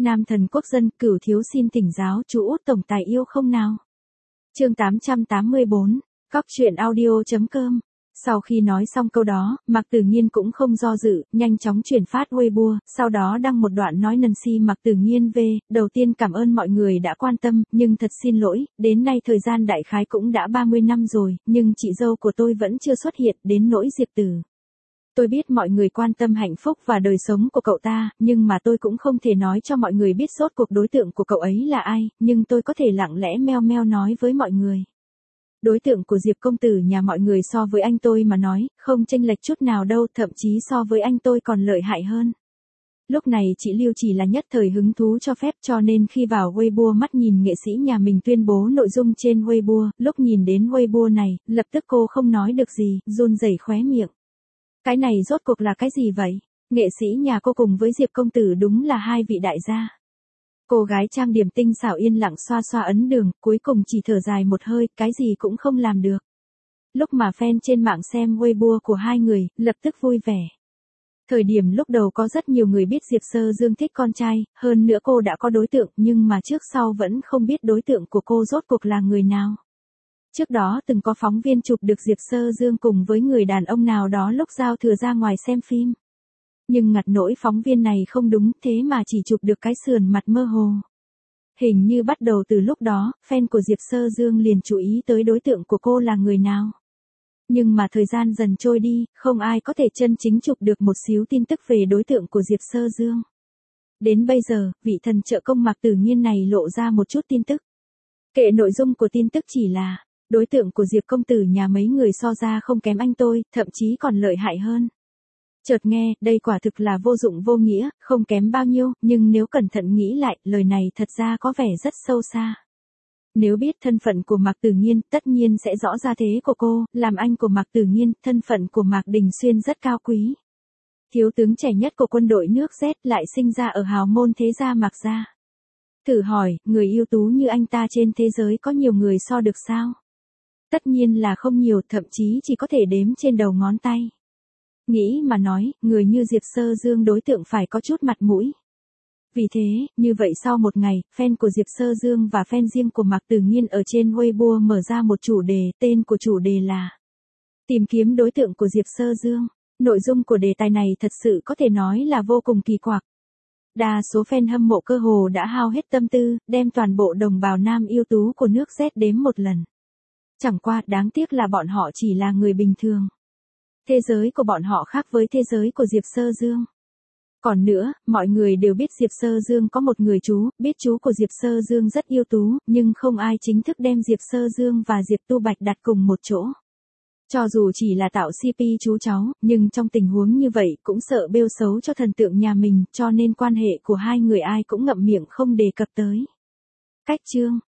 Nam thần quốc dân, Cửu thiếu xin thỉnh giáo chú Út tổng tài yêu không nào? Chương 884, Cóc truyện audio.com. Sau khi nói xong câu đó, Mạc Tử Nghiên cũng không do dự, nhanh chóng chuyển phát Weibo, sau đó đăng một đoạn nói Nancy Mạc Tử Nghiên về, đầu tiên cảm ơn mọi người đã quan tâm, nhưng thật xin lỗi, đến nay thời gian đại khái cũng đã 30 năm rồi, nhưng chị dâu của tôi vẫn chưa xuất hiện, đến nỗi Diệp Tử. Tôi biết mọi người quan tâm hạnh phúc và đời sống của cậu ta, nhưng mà tôi cũng không thể nói cho mọi người biết rốt cuộc đối tượng của cậu ấy là ai, nhưng tôi có thể lặng lẽ meo meo nói với mọi người. Đối tượng của Diệp công tử nhà mọi người so với anh tôi mà nói, không chênh lệch chút nào đâu, thậm chí so với anh tôi còn lợi hại hơn. Lúc này chị Lưu chỉ là nhất thời hứng thú cho phép, cho nên khi vào Weibo mắt nhìn nghệ sĩ nhà mình tuyên bố nội dung trên Weibo, lúc nhìn đến Weibo này, lập tức cô không nói được gì, run rẩy khóe miệng. Cái này rốt cuộc là cái gì vậy? Nghệ sĩ nhà cô cùng với Diệp công tử đúng là hai vị đại gia. Cô gái trang điểm tinh xảo yên lặng xoa xoa ấn đường, cuối cùng chỉ thở dài một hơi, cái gì cũng không làm được. Lúc mà fan trên mạng xem Weibo của hai người, lập tức vui vẻ. Thời điểm lúc đầu có rất nhiều người biết Diệp Sơ Dương thích con trai, hơn nữa cô đã có đối tượng, nhưng mà trước sau vẫn không biết đối tượng của cô rốt cuộc là người nào. Trước đó từng có phóng viên chụp được Diệp Sơ Dương cùng với người đàn ông nào đó lúc giao thừa ra ngoài xem phim. Nhưng ngặt nỗi phóng viên này không đúng, thế mà chỉ chụp được cái sườn mặt mơ hồ. Hình như bắt đầu từ lúc đó, fan của Diệp Sơ Dương liền chú ý tới đối tượng của cô là người nào. Nhưng mà thời gian dần trôi đi, không ai có thể chân chính chụp được một xíu tin tức về đối tượng của Diệp Sơ Dương. Đến bây giờ, vị thần trợ công Mạc Tử Nghiên này lộ ra một chút tin tức. Kệ nội dung của tin tức chỉ là, đối tượng của Diệp công tử nhà mấy người so ra không kém anh tôi, thậm chí còn lợi hại hơn. Chợt nghe, đây quả thực là vô dụng vô nghĩa, không kém bao nhiêu, nhưng nếu cẩn thận nghĩ lại, lời này thật ra có vẻ rất sâu xa. Nếu biết thân phận của Mạc Tử Nghiên, tất nhiên sẽ rõ ra thế của cô, làm anh của Mạc Tử Nghiên, thân phận của Mạc Đình Xuyên rất cao quý. Thiếu tướng trẻ nhất của quân đội nước Z lại sinh ra ở hào môn thế gia Mạc gia. Thử hỏi, người ưu tú như anh ta trên thế giới có nhiều người so được sao? Tất nhiên là không nhiều, thậm chí chỉ có thể đếm trên đầu ngón tay. Nghĩ mà nói, người như Diệp Sơ Dương đối tượng phải có chút mặt mũi. Vì thế, như vậy sau một ngày, fan của Diệp Sơ Dương và fan riêng của Mạc Tử Nghiên ở trên Weibo mở ra một chủ đề, tên của chủ đề là tìm kiếm đối tượng của Diệp Sơ Dương. Nội dung của đề tài này thật sự có thể nói là vô cùng kỳ quặc. Đa số fan hâm mộ cơ hồ đã hao hết tâm tư, đem toàn bộ đồng bào nam ưu tú của nước Z đếm một lần. Chẳng qua đáng tiếc là bọn họ chỉ là người bình thường. Thế giới của bọn họ khác với thế giới của Diệp Sơ Dương. Còn nữa, mọi người đều biết Diệp Sơ Dương có một người chú, biết chú của Diệp Sơ Dương rất ưu tú, nhưng không ai chính thức đem Diệp Sơ Dương và Diệp Tu Bạch đặt cùng một chỗ. Cho dù chỉ là tạo CP chú cháu, nhưng trong tình huống như vậy cũng sợ bêu xấu cho thần tượng nhà mình, cho nên quan hệ của hai người ai cũng ngậm miệng không đề cập tới. Cách chương